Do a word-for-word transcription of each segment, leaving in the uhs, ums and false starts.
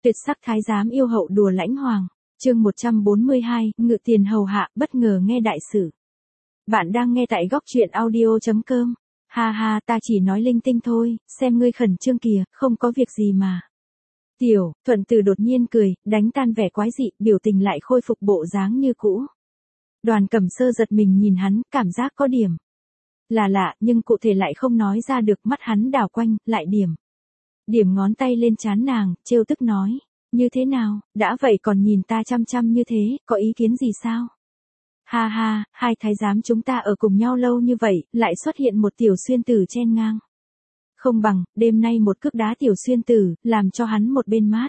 Tuyệt sắc thái giám yêu hậu đùa lãnh hoàng. Chương một trăm bốn mươi hai, ngự tiền hầu hạ, bất ngờ nghe đại sự. Bạn đang nghe tại góc truyện audio chấm com. Ha ha, ta chỉ nói linh tinh thôi, xem ngươi khẩn trương kìa, không có việc gì mà. Tiểu Thuận Tử đột nhiên cười, đánh tan vẻ quái dị, biểu tình lại khôi phục bộ dáng như cũ. Đoàn Cẩm Sơ giật mình nhìn hắn, cảm giác có điểm là lạ, nhưng cụ thể lại không nói ra được, mắt hắn đảo quanh, lại điểm. Điểm ngón tay lên trán nàng, trêu tức nói, như thế nào, đã vậy còn nhìn ta chăm chăm như thế, có ý kiến gì sao? Ha ha, hai thái giám chúng ta ở cùng nhau lâu như vậy, lại xuất hiện một tiểu xuyên tử chen ngang. Không bằng, đêm nay một cước đá tiểu xuyên tử, làm cho hắn một bên mát.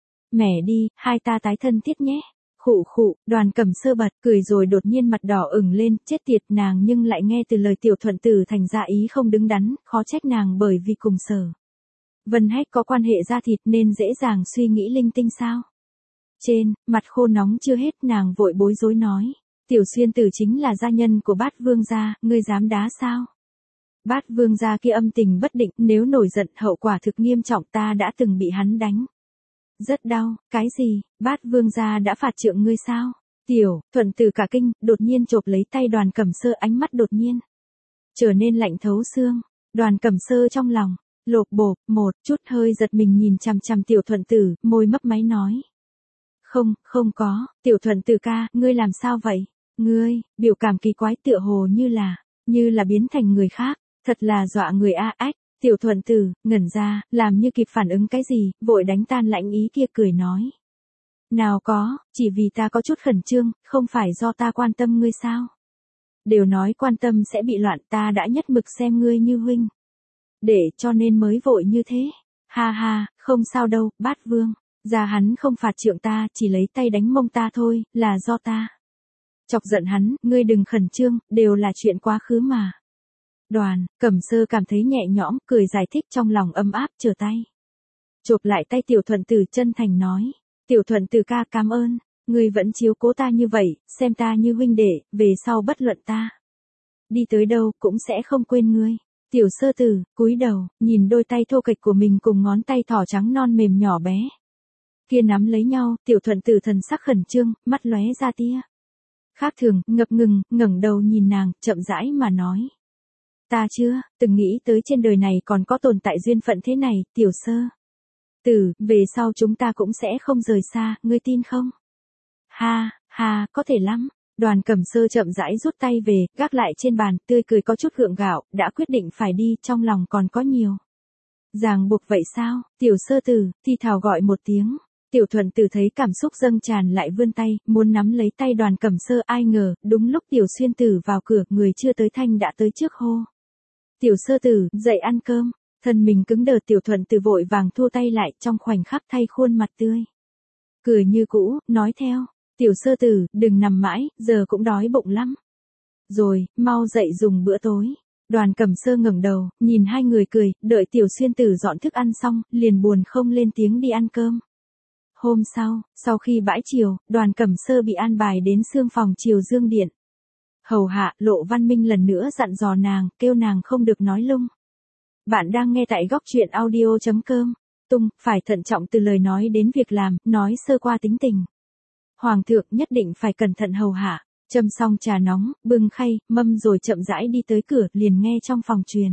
Mẻ đi, hai ta tái thân thiết nhé. Khụ khụ, Đoàn Cẩm Sơ bật cười rồi đột nhiên mặt đỏ ửng lên, chết tiệt nàng nhưng lại nghe từ lời tiểu Thuận Tử thành ra ý không đứng đắn, khó trách nàng bởi vì cùng Sở Vân Hách có quan hệ da thịt nên dễ dàng suy nghĩ linh tinh sao. Trên, mặt khô nóng chưa hết nàng vội bối rối nói, tiểu xuyên tử chính là gia nhân của Bát Vương gia, ngươi dám đá sao? Bát Vương gia kia âm tình bất định, nếu nổi giận hậu quả thực nghiêm trọng, ta đã từng bị hắn đánh. Rất đau, cái gì, Bát Vương gia đã phạt trượng ngươi sao? Tiểu Thuận Tử cả kinh, đột nhiên chộp lấy tay Đoàn Cẩm Sơ, ánh mắt đột nhiên trở nên lạnh thấu xương. Đoàn Cẩm Sơ trong lòng lộp bộp, một chút hơi giật mình nhìn chằm chằm tiểu Thuận Tử, môi mấp máy nói. Không, không có, tiểu Thuận Tử ca, ngươi làm sao vậy? Ngươi, biểu cảm kỳ quái tựa hồ như là, như là biến thành người khác, thật là dọa người a ách. Tiểu Thuận Tử, ngẩn ra, làm như kịp phản ứng cái gì, vội đánh tan lãnh ý kia cười nói. Nào có, chỉ vì ta có chút khẩn trương, không phải do ta quan tâm ngươi sao? Đều nói quan tâm sẽ bị loạn, ta đã nhất mực xem ngươi như huynh. Để cho nên mới vội như thế. Ha ha, không sao đâu, Bát Vương. Gia hắn không phạt trượng ta, chỉ lấy tay đánh mông ta thôi, là do ta chọc giận hắn, ngươi đừng khẩn trương, đều là chuyện quá khứ mà. Đoàn Cẩm Sơ cảm thấy nhẹ nhõm, cười giải thích trong lòng ấm áp, trở tay chộp lại tay tiểu Thuận Tử, chân thành nói, tiểu Thuận Tử ca cảm ơn, ngươi vẫn chiếu cố ta như vậy, xem ta như huynh đệ, về sau bất luận ta đi tới đâu cũng sẽ không quên ngươi. Tiểu Sơ Tử cúi đầu, nhìn đôi tay thô kệch của mình cùng ngón tay thỏ trắng non mềm nhỏ bé kia nắm lấy nhau, tiểu Thuận Tử thần sắc khẩn trương, mắt lóe ra tia khác thường, ngập ngừng, ngẩng đầu nhìn nàng, chậm rãi mà nói. Ta chưa từng nghĩ tới trên đời này còn có tồn tại duyên phận thế này, tiểu Sơ Tử, về sau chúng ta cũng sẽ không rời xa, ngươi tin không? Ha, ha, có thể lắm. Đoàn Cẩm Sơ chậm rãi rút tay về, gác lại trên bàn, tươi cười có chút gượng gạo, đã quyết định phải đi, trong lòng còn có nhiều ràng buộc vậy sao? Tiểu Sơ Tử, thì thào gọi một tiếng. Tiểu Thuận Tử thấy cảm xúc dâng tràn lại vươn tay, muốn nắm lấy tay Đoàn Cẩm Sơ, ai ngờ, đúng lúc Tiểu Xuyên Tử vào cửa, người chưa tới thanh đã tới trước hô. Tiểu Sơ Tử, dậy ăn cơm. Thân mình cứng đờ, tiểu Thuận Tử vội vàng thu tay lại, trong khoảnh khắc thay khuôn mặt tươi cười như cũ, nói theo, tiểu Sơ Tử, đừng nằm mãi, giờ cũng đói bụng lắm. Rồi, mau dậy dùng bữa tối. Đoàn Cẩm Sơ ngẩng đầu, nhìn hai người cười, đợi tiểu Xuyên Tử dọn thức ăn xong, liền buồn không lên tiếng đi ăn cơm. Hôm sau, sau khi bãi chiều, Đoàn Cẩm Sơ bị an bài đến xương phòng Triều Dương Điện. Hầu hạ, Lộ Văn Minh lần nữa dặn dò nàng, kêu nàng không được nói lung. Bạn đang nghe tại góc truyện audio chấm com. Tung, phải thận trọng từ lời nói đến việc làm, nói sơ qua tính tình. Hoàng thượng nhất định phải cẩn thận hầu hạ. Châm xong trà nóng, bưng khay, mâm rồi chậm rãi đi tới cửa, liền nghe trong phòng truyền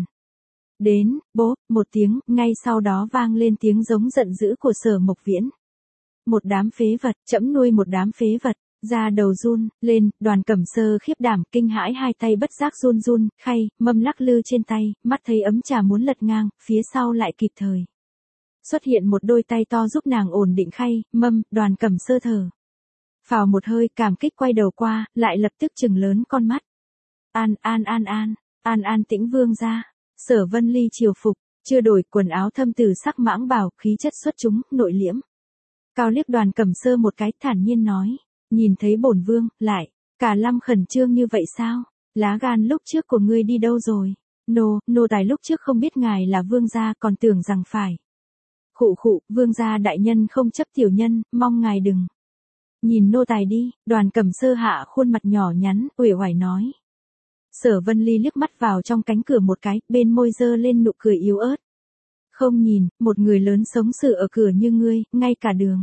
đến, bốp, một tiếng, ngay sau đó vang lên tiếng giống giận dữ của Sở Mộc Viễn. Một đám phế vật, trẫm nuôi một đám phế vật. Da đầu run lên, Đoàn Cẩm Sơ khiếp đảm, kinh hãi, hai tay bất giác run run, khay, mâm lắc lư trên tay, mắt thấy ấm trà muốn lật ngang, phía sau lại kịp thời xuất hiện một đôi tay to giúp nàng ổn định khay, mâm. Đoàn Cẩm Sơ thở phào một hơi, cảm kích quay đầu qua, lại lập tức trừng lớn con mắt. An an an an, an an tĩnh vương gia. Sở Vân Ly triều phục, chưa đổi quần áo, thâm tử sắc mãng bào, khí chất xuất chúng, nội liễm cao liếc Đoàn Cẩm Sơ một cái, thản nhiên nói. Nhìn thấy bổn vương, lại cả lâm khẩn trương như vậy sao? Lá gan lúc trước của ngươi đi đâu rồi? Nô, nô tài lúc trước không biết ngài là vương gia, còn tưởng rằng phải. Khụ khụ, vương gia đại nhân không chấp tiểu nhân, mong ngài đừng nhìn nô tài đi. Đoàn Cẩm Sơ hạ khuôn mặt nhỏ nhắn, uể oải nói. Sở Vân Ly liếc mắt vào trong cánh cửa một cái, bên môi dơ lên nụ cười yếu ớt. Không nhìn, một người lớn sống sự ở cửa như ngươi, ngay cả đường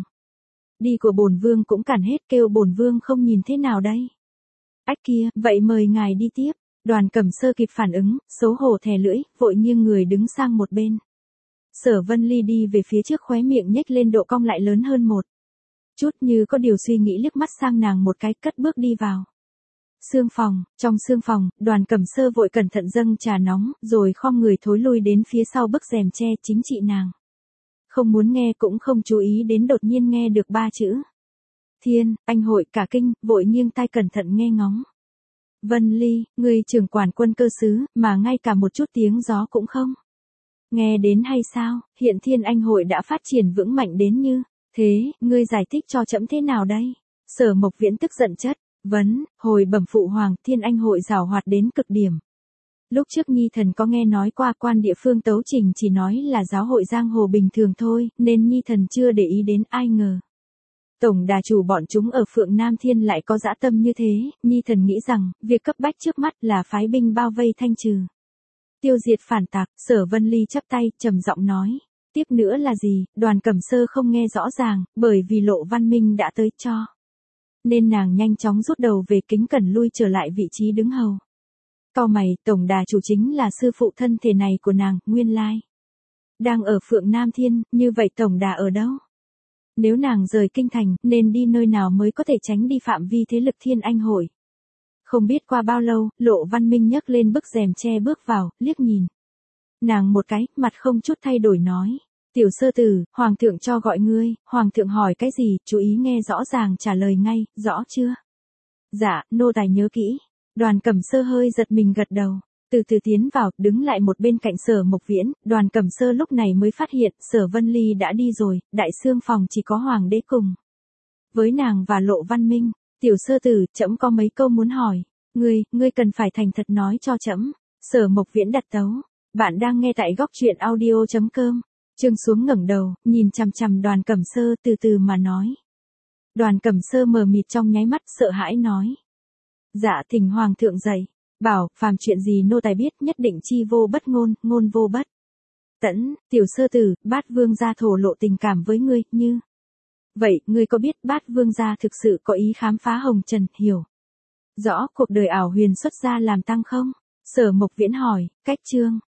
đi của bổn vương cũng cản hết, kêu bổn vương không nhìn thế nào đây? Ách kia, vậy mời ngài đi tiếp. Đoàn Cẩm Sơ kịp phản ứng, xấu hổ thè lưỡi, vội nghiêng người đứng sang một bên. Sở Vân Ly đi về phía trước, khóe miệng nhếch lên độ cong lại lớn hơn một chút, như có điều suy nghĩ liếc mắt sang nàng một cái, cất bước đi vào sương phòng. Trong sương phòng, Đoàn Cẩm Sơ vội cẩn thận dâng trà nóng, rồi khom người thối lui đến phía sau bức rèm che. Chính chị nàng không muốn nghe cũng không chú ý đến, đột nhiên nghe được ba chữ Thiên Anh Hội, cả kinh, vội nghiêng tai cẩn thận nghe ngóng. Vân Ly, người trưởng quản quân cơ sứ, mà ngay cả một chút tiếng gió cũng không nghe đến hay sao? Hiện Thiên Anh Hội đã phát triển vững mạnh đến như thế, ngươi giải thích cho trẫm thế nào đây? Sở Mộc Viễn tức giận chất vấn, hồi bẩm phụ hoàng, Thiên Anh Hội giàu hoạt đến cực điểm. Lúc trước Nhi thần có nghe nói qua, quan địa phương tấu trình chỉ nói là giáo hội giang hồ bình thường thôi, nên Nhi thần chưa để ý đến, ai ngờ tổng đà chủ bọn chúng ở Phượng Nam Thiên lại có dã tâm như thế. Nhi thần nghĩ rằng, việc cấp bách trước mắt là phái binh bao vây thanh trừ, tiêu diệt phản tạc. Sở Vân Ly chắp tay, trầm giọng nói. Tiếp nữa là gì? Đoàn Cẩm Sơ không nghe rõ ràng, bởi vì Lộ Văn Minh đã tới cho nên nàng nhanh chóng rút đầu về, kính cẩn lui trở lại vị trí đứng hầu. Cau mày, tổng đà chủ chính là sư phụ thân thể này của nàng, nguyên lai đang ở Phượng Nam Thiên, như vậy tổng đà ở đâu? Nếu nàng rời kinh thành, nên đi nơi nào mới có thể tránh đi phạm vi thế lực Thiên Anh Hội? Không biết qua bao lâu, Lộ Văn Minh nhấc lên bức rèm che bước vào, liếc nhìn nàng một cái, mặt không chút thay đổi nói. Tiểu sơ tử, hoàng thượng cho gọi ngươi. Hoàng thượng hỏi cái gì, chú ý nghe rõ ràng, trả lời ngay, rõ chưa? Dạ, nô tài nhớ kỹ. Đoàn Cẩm Sơ hơi giật mình gật đầu, từ từ tiến vào, đứng lại một bên cạnh Sở Mộc Viễn. Đoàn Cẩm Sơ lúc này mới phát hiện, Sở Vân Ly đã đi rồi, đại sương phòng chỉ có hoàng đế cùng với nàng và Lộ Văn Minh. Tiểu sơ tử, trẫm có mấy câu muốn hỏi. Ngươi, ngươi cần phải thành thật nói cho trẫm. Sở Mộc Viễn đặt tấu. Bạn đang nghe tại góc truyện audio chấm com. Trương xuống ngẩng đầu, nhìn chằm chằm Đoàn Cẩm Sơ, từ từ mà nói. Đoàn Cẩm Sơ mờ mịt trong nháy mắt, sợ hãi nói. Dạ thỉnh hoàng thượng dạy, bảo, phàm chuyện gì nô tài biết, nhất định chi vô bất ngôn, ngôn vô bất tẫn. Tiểu sơ tử, Bát Vương gia thổ lộ tình cảm với ngươi, như vậy, ngươi có biết Bát Vương gia thực sự có ý khám phá hồng trần, hiểu rõ cuộc đời ảo huyền xuất gia làm tăng không? Sở Mộc Viễn hỏi. Cách chương